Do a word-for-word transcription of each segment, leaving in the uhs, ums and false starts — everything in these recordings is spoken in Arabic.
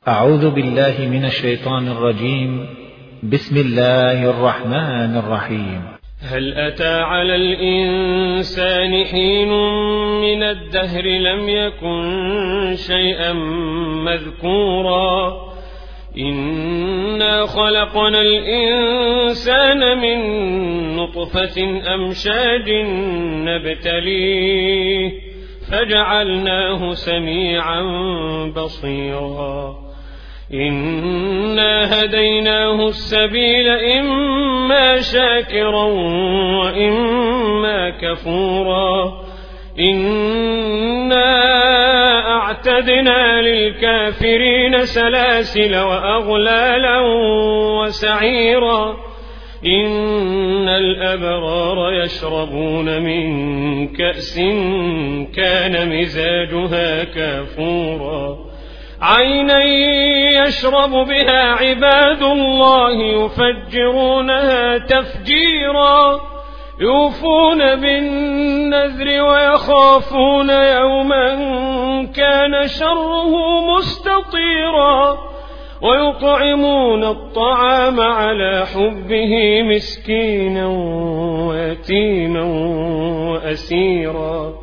أعوذ بالله من الشيطان الرجيم. بسم الله الرحمن الرحيم. هل أتى على الإنسان حين من الدهر لم يكن شيئا مذكورا إنا خلقنا الإنسان من نطفة أمشاج نبتليه فجعلناه سميعا بصيرا إنا هديناه السبيل إما شاكرا وإما كفورا إنا أعتدنا للكافرين سلاسل وأغلالا وسعيرا إن الأبرار يشربون من كأس كان مزاجها كافورا عينا يشرب بها عباد الله يفجرونها تفجيرا يوفون بالنذر ويخافون يوما كان شره مستطيرا ويطعمون الطعام على حبه مسكينا ويتيما وأسيرا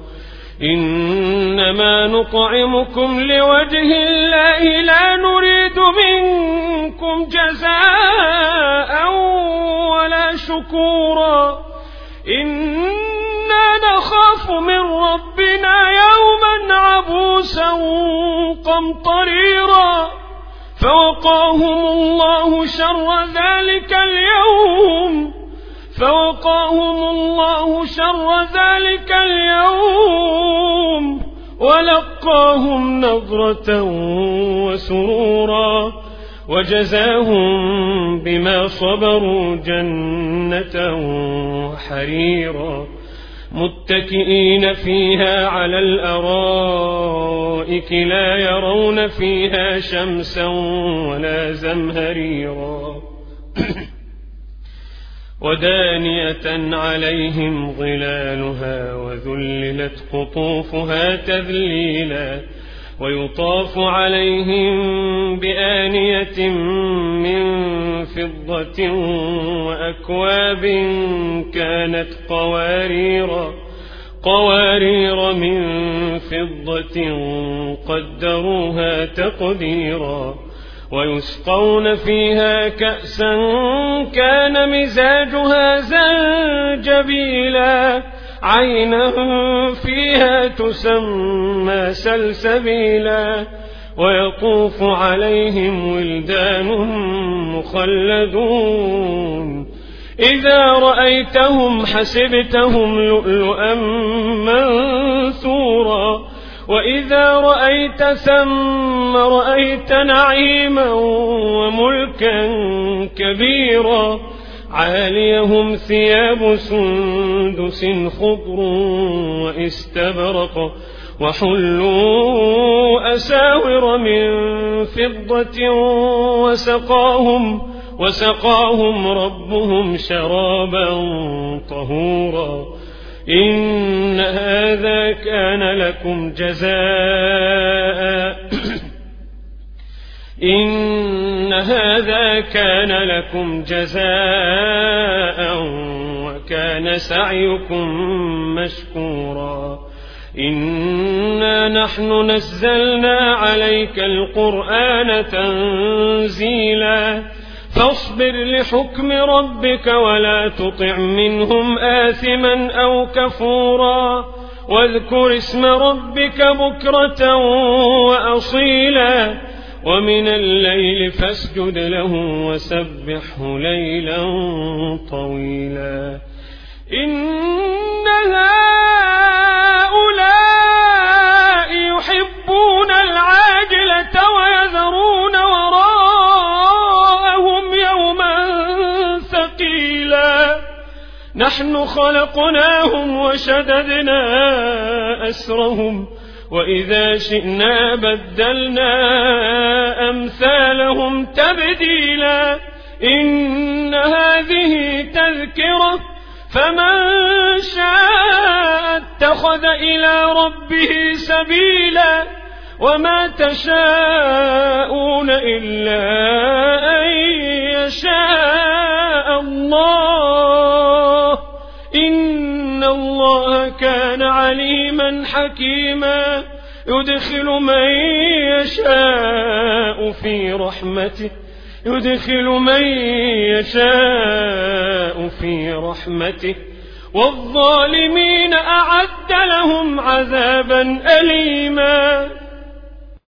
إنما نطعمكم لوجه الله لا نريد منكم جزاء ولا شكورا إنا نخاف من ربنا يوما عبوسا قمطريرا فوقاهم الله شر ذلك اليوم فوقاهم الله شر ذلك اليوم ولقاهم نضرة وسرورا وجزاهم بما صبروا جنة وحريرا متكئين فيها على الأرائك لا يرون فيها شمسا ولا زمهريرا ودانية عليهم ظلالها وذللت قطوفها تذليلا ويطاف عليهم بآنية من فضة وأكواب كانت قواريرا قوارير من فضة قدروها تقديرا ويسقون فيها كأسا كان مزاجها زنجبيلا عينا فيها تسمى سلسبيلا ويطوف عليهم ولدان مخلدون إذا رأيتهم حسبتهم لؤلؤا منثورا وإذا رأيت ثم رأيت نعيما وملكا كبيرا عاليهم ثياب سندس خضر واستبرق وحلوا أساور من فضة وسقاهم وسقاهم ربهم شرابا طهورا إن هذا كان لكم جزاء إن هذا كان لكم جزاء وكان سعيكم مشكورا إنا نحن نزلنا عليك القرآن تنزيلا فاصبر لحكم ربك ولا تطع منهم آثما أو كفورا واذكر اسم ربك بكرة وأصيلا ومن الليل فاسجد له وسبحه ليلا طويلا إن هؤلاء يحبون العاجلة ويذرون وراءهم يوما ثقيلا نحن خلقناهم وشددنا أسرهم وإذا شئنا بدلنا أمثالهم تبديلا إن هذه تذكرة فمن شاء اتخذ إلى ربه سبيلا وما تشاءون إلا أن يشاء الله إن الله كان عليما حكيما يدخل من يشاء في رحمته يدخل من يشاء في رحمته والظالمين أعد لهم عذابا أليما.